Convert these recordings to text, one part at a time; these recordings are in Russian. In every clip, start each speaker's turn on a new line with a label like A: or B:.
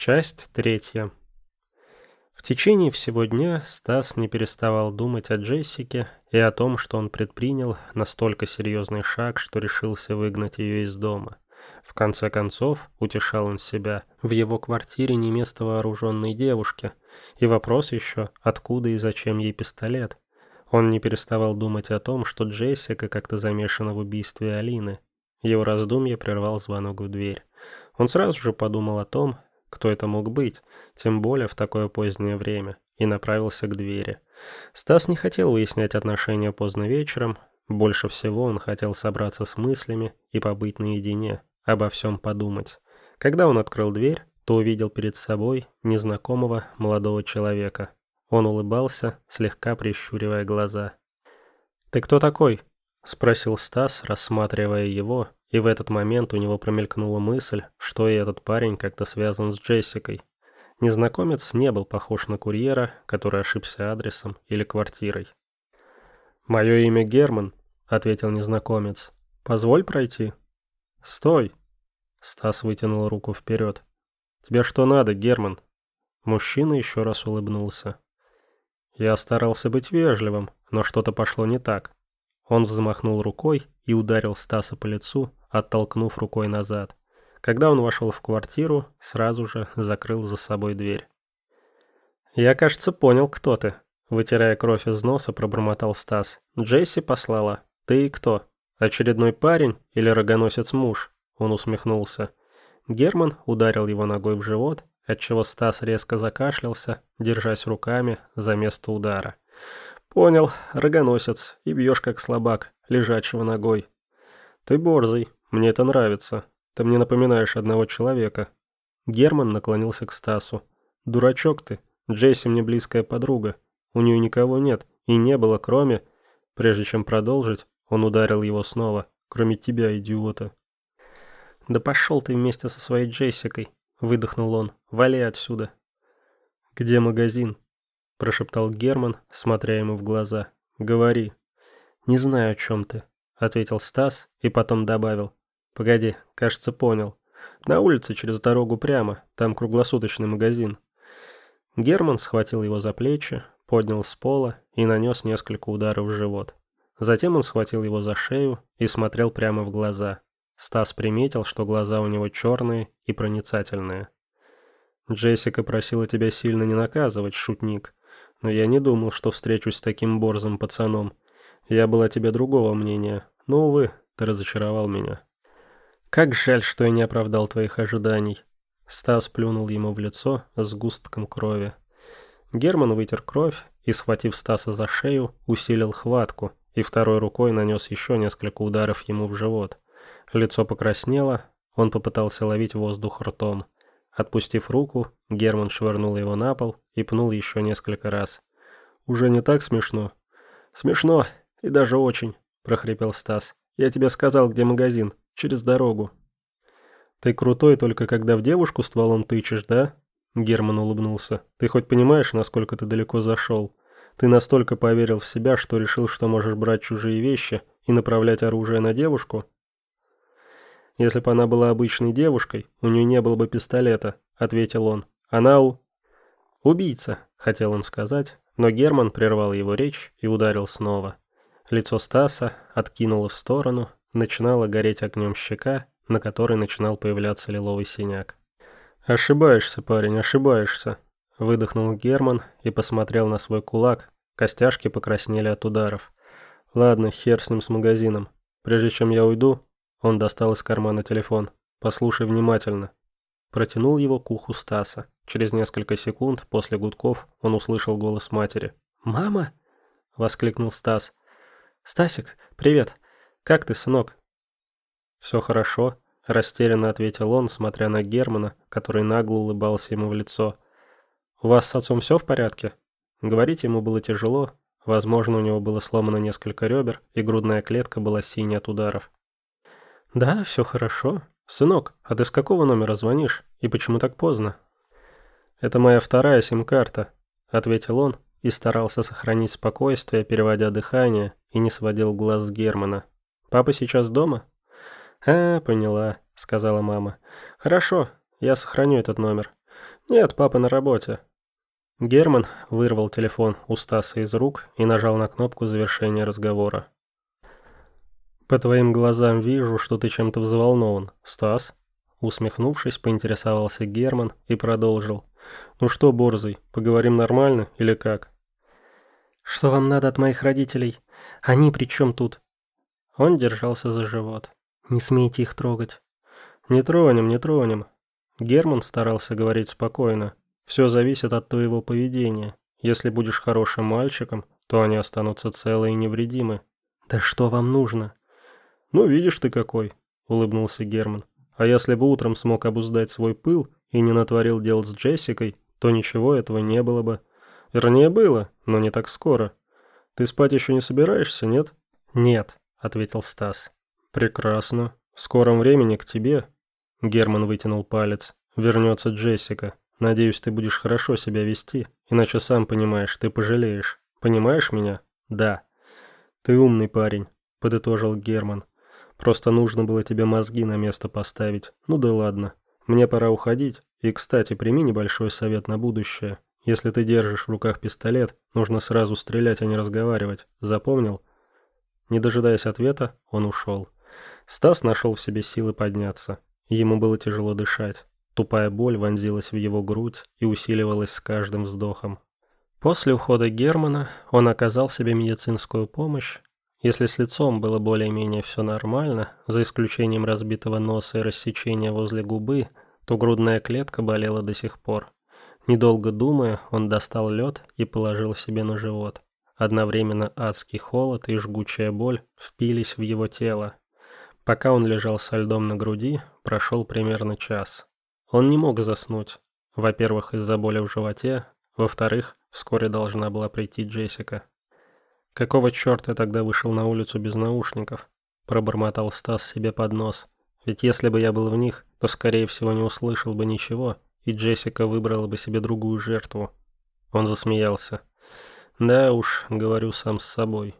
A: Часть третья. В течение всего дня Стас не переставал думать о Джессике и о том, что он предпринял настолько серьезный шаг, что решился выгнать ее из дома. В конце концов, утешал он себя, в его квартире не место вооруженной девушке, и вопрос еще, откуда и зачем ей пистолет. Он не переставал думать о том, что Джессика как-то замешана в убийстве Алины. Его раздумье прервал звонок в дверь. Он сразу же подумал о том, кто это мог быть, тем более в такое позднее время, и направился к двери. Стас не хотел выяснять отношения поздно вечером, больше всего он хотел собраться с мыслями и побыть наедине, обо всем подумать. Когда он открыл дверь, то увидел перед собой незнакомого молодого человека. Он улыбался, слегка прищуривая глаза. «Ты кто такой?» — спросил Стас, рассматривая его, и в этот момент у него промелькнула мысль, что и этот парень как-то связан с Джессикой. Незнакомец не был похож на курьера, который ошибся адресом или квартирой. «Мое имя Герман», — ответил незнакомец. «Позволь пройти». «Стой!» — Стас вытянул руку вперед. «Тебе что надо, Герман?» Мужчина еще раз улыбнулся. Я старался быть вежливым, но что-то пошло не так. Он взмахнул рукой и ударил Стаса по лицу, оттолкнув рукой назад. Когда он вошел в квартиру, сразу же закрыл за собой дверь. «Я, кажется, понял, кто ты», — вытирая кровь из носа, пробормотал Стас. «Джесси послала. Ты кто? Очередной парень или рогоносец-муж?» Он усмехнулся. Герман ударил его ногой в живот, отчего Стас резко закашлялся, держась руками за место удара. «Понял, рогоносец, и бьешь как слабак, лежачего ногой. Ты борзый, мне это нравится. Ты мне напоминаешь одного человека». Герман наклонился к Стасу. «Дурачок ты, Джесси мне близкая подруга. У нее никого нет, и не было, кроме...» Прежде чем продолжить, он ударил его снова. «Кроме тебя, идиота». «Да пошел ты вместе со своей Джессикой», — выдохнул он. «Вали отсюда». «Где магазин?» — прошептал Герман, смотря ему в глаза. «Говори». «Не знаю, о чем ты», — ответил Стас и потом добавил. «Погоди, кажется, понял. На улице через дорогу прямо, там круглосуточный магазин». Герман схватил его за плечи, поднял с пола и нанес несколько ударов в живот. Затем он схватил его за шею и смотрел прямо в глаза. Стас приметил, что глаза у него черные и проницательные. «Джессика просила тебя сильно не наказывать, шутник. Но я не думал, что встречусь с таким борзым пацаном. Я был о тебе другого мнения, но, увы, ты разочаровал меня». «Как жаль, что я не оправдал твоих ожиданий». Стас плюнул ему в лицо с густком крови. Герман вытер кровь и, схватив Стаса за шею, усилил хватку и второй рукой нанес еще несколько ударов ему в живот. Лицо покраснело, он попытался ловить воздух ртом. Отпустив руку, Герман швырнул его на пол и пнул еще несколько раз. «Уже не так смешно?» «Смешно, и даже очень», — прохрипел Стас. «Я тебе сказал, где магазин. Через дорогу». «Ты крутой только когда в девушку стволом тычешь, да?» Герман улыбнулся. «Ты хоть понимаешь, насколько ты далеко зашел? Ты настолько поверил в себя, что решил, что можешь брать чужие вещи и направлять оружие на девушку?» «Если бы она была обычной девушкой, у нее не было бы пистолета», — ответил он. «Она убийца», — хотел он сказать, но Герман прервал его речь и ударил снова. Лицо Стаса откинуло в сторону, начинала гореть огнем щека, на которой начинал появляться лиловый синяк. «Ошибаешься, парень, ошибаешься», — выдохнул Герман и посмотрел на свой кулак, костяшки покраснели от ударов. «Ладно, хер с ним с магазином. Прежде чем я уйду...» Он достал из кармана телефон. «Послушай внимательно». Протянул его к уху Стаса. Через несколько секунд после гудков он услышал голос матери. «Мама?» — воскликнул Стас. «Стасик, привет. Как ты, сынок?» «Все хорошо», — растерянно ответил он, смотря на Германа, который нагло улыбался ему в лицо. «У вас с отцом все в порядке?» Говорить ему было тяжело. Возможно, у него было сломано несколько ребер, и грудная клетка была синей от ударов. «Да, все хорошо. Сынок, а ты с какого номера звонишь? И почему так поздно?» «Это моя вторая сим-карта», — ответил он и старался сохранить спокойствие, переводя дыхание, и не сводил глаз с Германа. «Папа сейчас дома?» «А, поняла», — сказала мама. «Хорошо, я сохраню этот номер. Нет, папа на работе. Герман вырвал телефон у Стаса из рук и нажал на кнопку завершения разговора. «По твоим глазам вижу, что ты чем-то взволнован, Стас». Усмехнувшись, поинтересовался Герман и продолжил. «Ну что, Борзый, поговорим нормально или как?» «Что вам надо от моих родителей? Они при чем тут?» Он держался за живот. «Не смейте их трогать». «Не тронем, не тронем». Герман старался говорить спокойно. «Все зависит от твоего поведения. Если будешь хорошим мальчиком, то они останутся целы и невредимы». «Да что вам нужно?» «Ну, видишь ты какой», — улыбнулся Герман. «А если бы утром смог обуздать свой пыл и не натворил дел с Джессикой, то ничего этого не было бы. Вернее, было, но не так скоро. Ты спать еще не собираешься, нет?» «Нет», — ответил Стас. «Прекрасно. В скором времени к тебе», — Герман вытянул палец, — «вернется Джессика. Надеюсь, ты будешь хорошо себя вести, иначе сам понимаешь, ты пожалеешь. Понимаешь меня?» «Да». «Ты умный парень», — подытожил Герман. «Просто нужно было тебе мозги на место поставить. Ну да ладно. Мне пора уходить. И, кстати, прими небольшой совет на будущее. Если ты держишь в руках пистолет, нужно сразу стрелять, а не разговаривать. Запомнил?» Не дожидаясь ответа, он ушел. Стас нашел в себе силы подняться. Ему было тяжело дышать. Тупая боль вонзилась в его грудь и усиливалась с каждым вздохом. После ухода Германа он оказал себе медицинскую помощь. Если с лицом было более-менее все нормально, за исключением разбитого носа и рассечения возле губы, то грудная клетка болела до сих пор. Недолго думая, он достал лед и положил себе на живот. Одновременно адский холод и жгучая боль впились в его тело. Пока он лежал со льдом на груди, прошел примерно час. Он не мог заснуть. Во-первых, из-за боли в животе, во-вторых, вскоре должна была прийти Джессика. «Какого черта я тогда вышел на улицу без наушников?» – пробормотал Стас себе под нос. «Ведь если бы я был в них, то, скорее всего, не услышал бы ничего, и Джессика выбрала бы себе другую жертву». Он засмеялся. «Да уж, говорю сам с собой».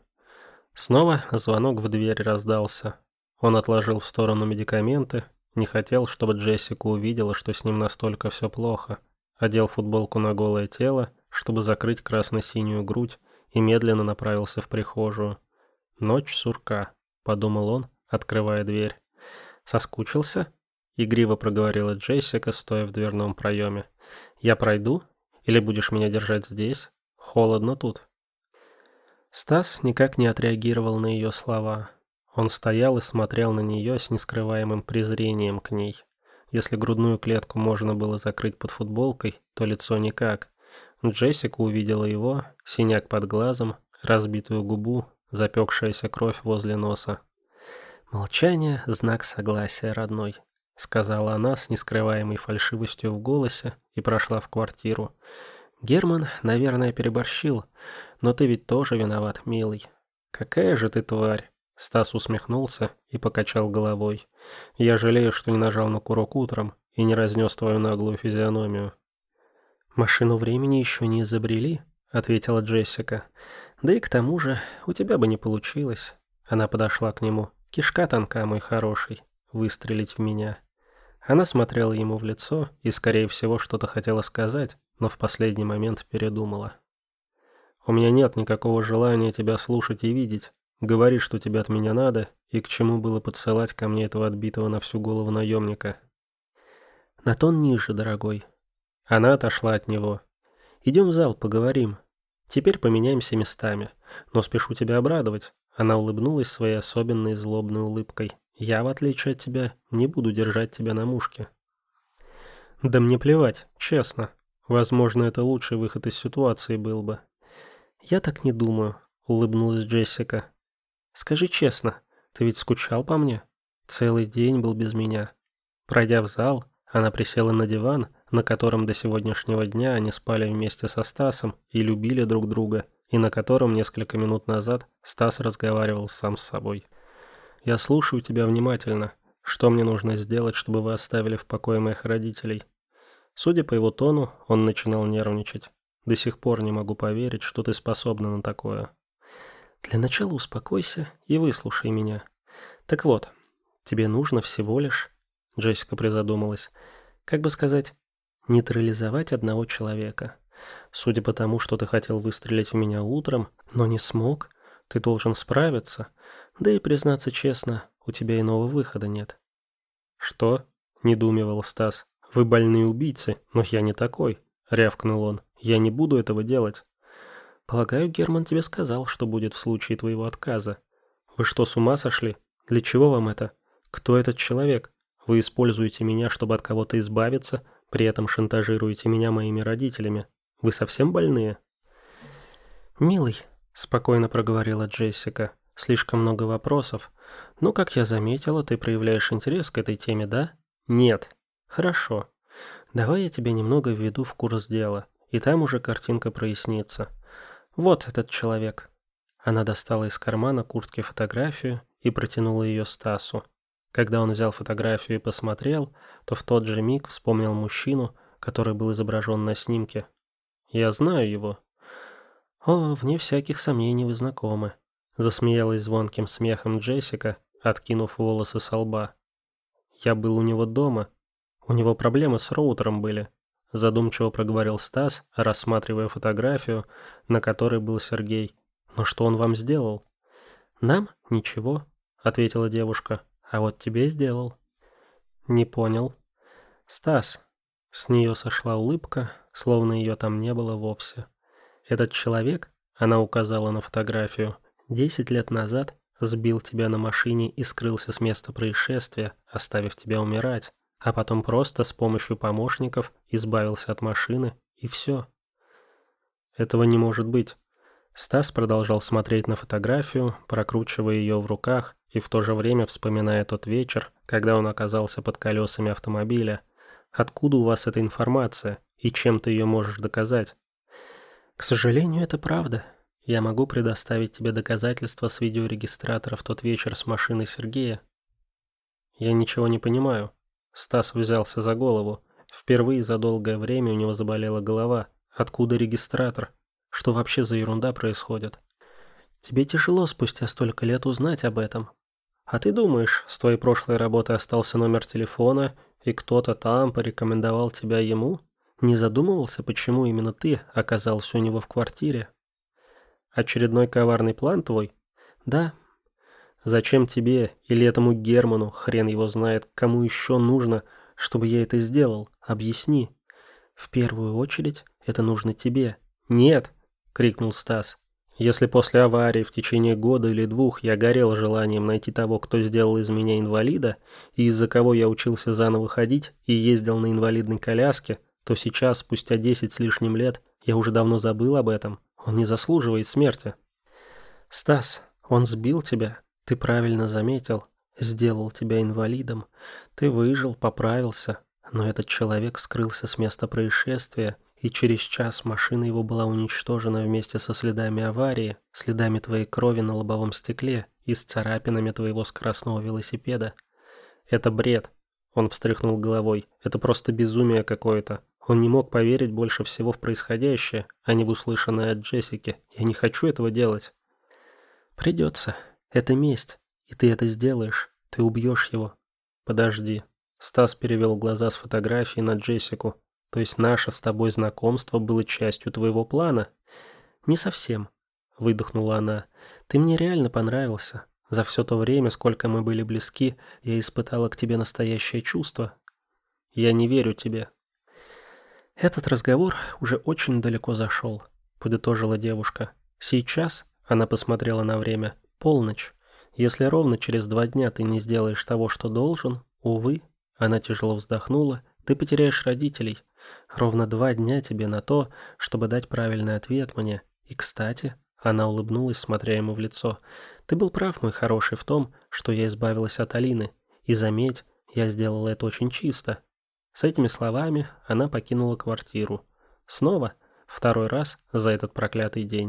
A: Снова звонок в дверь раздался. Он отложил в сторону медикаменты, не хотел, чтобы Джессика увидела, что с ним настолько все плохо. Одел футболку на голое тело, чтобы закрыть красно-синюю грудь, и медленно направился в прихожую. «Ночь сурка», — подумал он, открывая дверь. «Соскучился?» — игриво проговорила Джессика, стоя в дверном проеме. «Я пройду? Или будешь меня держать здесь? Холодно тут». Стас никак не отреагировал на ее слова. Он стоял и смотрел на нее с нескрываемым презрением к ней. Если грудную клетку можно было закрыть под футболкой, то лицо никак. Джессика увидела его, синяк под глазом, разбитую губу, запекшаяся кровь возле носа. «Молчание — знак согласия, родной», — сказала она с нескрываемой фальшивостью в голосе и прошла в квартиру. «Герман, наверное, переборщил, но ты ведь тоже виноват, милый». «Какая же ты тварь!» Стас усмехнулся и покачал головой. «Я жалею, что не нажал на курок утром и не разнес твою наглую физиономию». «Машину времени еще не изобрели», — ответила Джессика. «Да и к тому же, у тебя бы не получилось». Она подошла к нему. «Кишка тонка, мой хороший. Выстрелить в меня». Она смотрела ему в лицо и, скорее всего, что-то хотела сказать, но в последний момент передумала. «У меня нет никакого желания тебя слушать и видеть. Говори, что тебе от меня надо, и к чему было подсылать ко мне этого отбитого на всю голову наемника». «На тон ниже, дорогой». Она отошла от него. «Идем в зал, поговорим. Теперь поменяемся местами. Но спешу тебя обрадовать». Она улыбнулась своей особенной злобной улыбкой. «Я, в отличие от тебя, не буду держать тебя на мушке». «Да мне плевать, честно. Возможно, это лучший выход из ситуации был бы». «Я так не думаю», — улыбнулась Джессика. «Скажи честно, ты ведь скучал по мне? Целый день был без меня». Пройдя в зал, она присела на диван, на котором до сегодняшнего дня они спали вместе со Стасом и любили друг друга, и на котором несколько минут назад Стас разговаривал сам с собой. «Я слушаю тебя внимательно. Что мне нужно сделать, чтобы вы оставили в покое моих родителей?» Судя по его тону, он начинал нервничать. «До сих пор не могу поверить, что ты способна на такое». «Для начала успокойся и выслушай меня. Так вот, тебе нужно всего лишь...» Джессика призадумалась. «Как бы сказать, Нейтрализовать одного человека. Судя по тому, что ты хотел выстрелить в меня утром, но не смог, ты должен справиться. Да и, признаться честно, у тебя иного выхода нет». «Что?» — недоумевал Стас. «Вы больные убийцы, но я не такой», — рявкнул он. «Я не буду этого делать». «Полагаю, Герман тебе сказал, что будет в случае твоего отказа. Вы что, с ума сошли? Для чего вам это? Кто этот человек? Вы используете меня, чтобы от кого-то избавиться, при этом шантажируете меня моими родителями. Вы совсем больные?» «Милый», — спокойно проговорила Джессика, — «слишком много вопросов. Ну, как я заметила, ты проявляешь интерес к этой теме, да?» «Нет». «Хорошо. Давай я тебя немного введу в курс дела, и там уже картинка прояснится. Вот этот человек». Она достала из кармана куртки фотографию и протянула ее Стасу. Когда он взял фотографию и посмотрел, то в тот же миг вспомнил мужчину, который был изображен на снимке. «Я знаю его». «О, вне всяких сомнений вы знакомы», — засмеялась звонким смехом Джессика, откинув волосы со лба. «Я был у него дома. У него проблемы с роутером были», — задумчиво проговорил Стас, рассматривая фотографию, на которой был Сергей. «Но что он вам сделал?» «Нам? Ничего», — ответила девушка. «А вот тебе сделал». «Не понял». «Стас». С нее сошла улыбка, словно ее там не было вовсе. «Этот человек», — она указала на фотографию, 10 лет назад сбил тебя на машине и скрылся с места происшествия, оставив тебя умирать, а потом просто с помощью помощников избавился от машины, и все». «Этого не может быть». Стас продолжал смотреть на фотографию, прокручивая ее в руках и в то же время вспоминая тот вечер, когда он оказался под колесами автомобиля. «Откуда у вас эта информация, и чем ты ее можешь доказать?» «К сожалению, это правда. Я могу предоставить тебе доказательства с видеорегистратора в тот вечер с машиной Сергея». «Я ничего не понимаю». Стас взялся за голову. Впервые за долгое время у него заболела голова. «Откуда регистратор? Что вообще за ерунда происходит?» «Тебе тяжело спустя столько лет узнать об этом. А ты думаешь, с твоей прошлой работы остался номер телефона, и кто-то там порекомендовал тебя ему? Не задумывался, почему именно ты оказался у него в квартире?» «Очередной коварный план твой?» «Да». «Зачем тебе или этому Герману, хрен его знает, кому еще нужно, чтобы я это сделал? Объясни». «В первую очередь, это нужно тебе». «Нет!» — крикнул Стас. «Если после аварии в течение года или 2 я горел желанием найти того, кто сделал из меня инвалида, и из-за кого я учился заново ходить и ездил на инвалидной коляске, то сейчас, спустя 10 с лишним лет, я уже давно забыл об этом. Он не заслуживает смерти». «Стас, он сбил тебя, ты правильно заметил, сделал тебя инвалидом. Ты выжил, поправился, но этот человек скрылся с места происшествия, и через час машина его была уничтожена вместе со следами аварии, следами твоей крови на лобовом стекле и с царапинами твоего скоростного велосипеда. Это бред». Он встряхнул головой. «Это просто безумие какое-то. Он не мог поверить больше всего в происходящее, а не в услышанное от Джессики. Я не хочу этого делать». «Придется. Это месть. И ты это сделаешь. Ты убьешь его». «Подожди». Стас перевел глаза с фотографии на Джессику. «То есть наше с тобой знакомство было частью твоего плана?» «Не совсем», — выдохнула она. «Ты мне реально понравился. За все то время, сколько мы были близки, я испытала к тебе настоящее чувство». «Я не верю тебе». «Этот разговор уже очень далеко зашел», — подытожила девушка. «Сейчас», — она посмотрела на время, — «полночь. Если ровно через 2 дня ты не сделаешь того, что должен, увы», — она тяжело вздохнула, — «ты потеряешь родителей. Ровно 2 дня тебе на то, чтобы дать правильный ответ мне. И, кстати», — она улыбнулась, смотря ему в лицо, — «ты был прав, мой хороший, в том, что я избавилась от Алины. И заметь, я сделала это очень чисто». С этими словами она покинула квартиру. Снова, 2-й раз за этот проклятый день.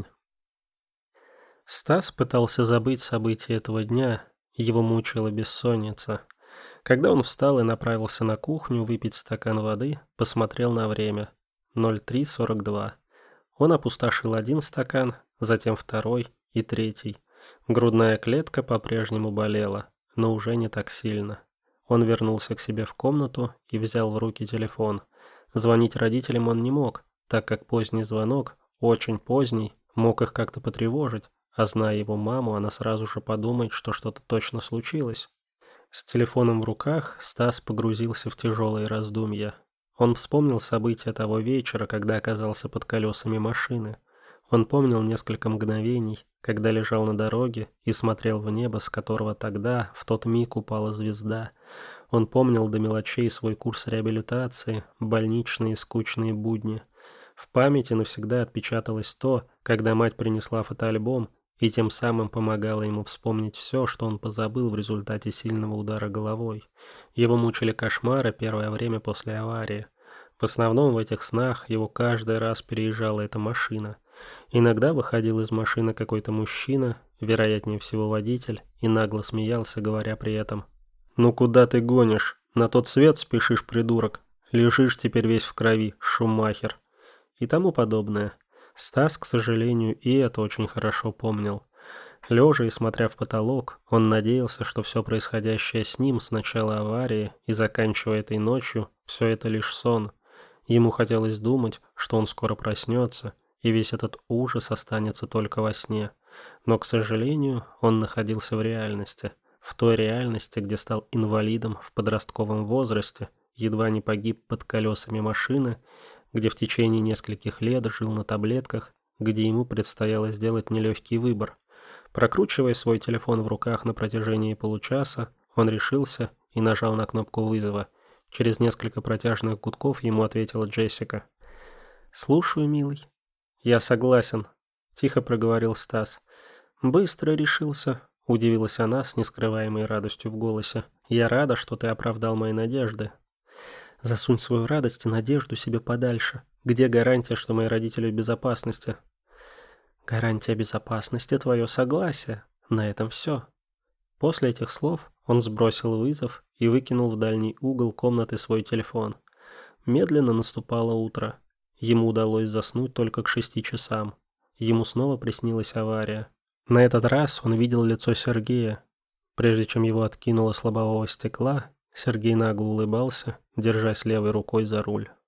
A: Стас пытался забыть события этого дня, его мучила бессонница. Когда он встал и направился на кухню выпить стакан воды, посмотрел на время. 03:42. Он опустошил 1 стакан, затем 2-й и 3-й. Грудная клетка по-прежнему болела, но уже не так сильно. Он вернулся к себе в комнату и взял в руки телефон. Звонить родителям он не мог, так как поздний звонок, очень поздний, мог их как-то потревожить, а зная его маму, она сразу же подумает, что что-то точно случилось. С телефоном в руках Стас погрузился в тяжелые раздумья. Он вспомнил события того вечера, когда оказался под колесами машины. Он помнил несколько мгновений, когда лежал на дороге и смотрел в небо, с которого тогда, в тот миг, упала звезда. Он помнил до мелочей свой курс реабилитации, больничные скучные будни. В памяти навсегда отпечаталось то, когда мать принесла фотоальбом и тем самым помогала ему вспомнить все, что он позабыл в результате сильного удара головой. Его мучили кошмары первое время после аварии. В основном в этих снах его каждый раз переезжала эта машина. Иногда выходил из машины какой-то мужчина, вероятнее всего водитель, и нагло смеялся, говоря при этом: «Ну куда ты гонишь? На тот свет спешишь, придурок. Лежишь теперь весь в крови, Шумахер». И тому подобное. Стас, к сожалению, и это очень хорошо помнил. Лежа и смотря в потолок, он надеялся, что все происходящее с ним с начала аварии и заканчивая этой ночью, все это лишь сон. Ему хотелось думать, что он скоро проснется, и весь этот ужас останется только во сне. Но, к сожалению, он находился в реальности. В той реальности, где стал инвалидом в подростковом возрасте, едва не погиб под колесами машины, где в течение нескольких лет жил на таблетках, где ему предстояло сделать нелегкий выбор. Прокручивая свой телефон в руках на протяжении получаса, он решился и нажал на кнопку вызова. Через несколько протяжных гудков ему ответила Джессика. «Слушаю, милый». «Я согласен», — тихо проговорил Стас. «Быстро решился», — удивилась она с нескрываемой радостью в голосе. «Я рада, что ты оправдал мои надежды». «Засунь свою радость и надежду себе подальше. Где гарантия, что мои родители в безопасности?» «Гарантия безопасности — твое согласие. На этом все». После этих слов он сбросил вызов и выкинул в дальний угол комнаты свой телефон. Медленно наступало утро. Ему удалось заснуть только к 6 часам. Ему снова приснилась авария. На этот раз он видел лицо Сергея. Прежде чем его откинуло с лобового стекла, Сергей нагло улыбался, держась левой рукой за руль.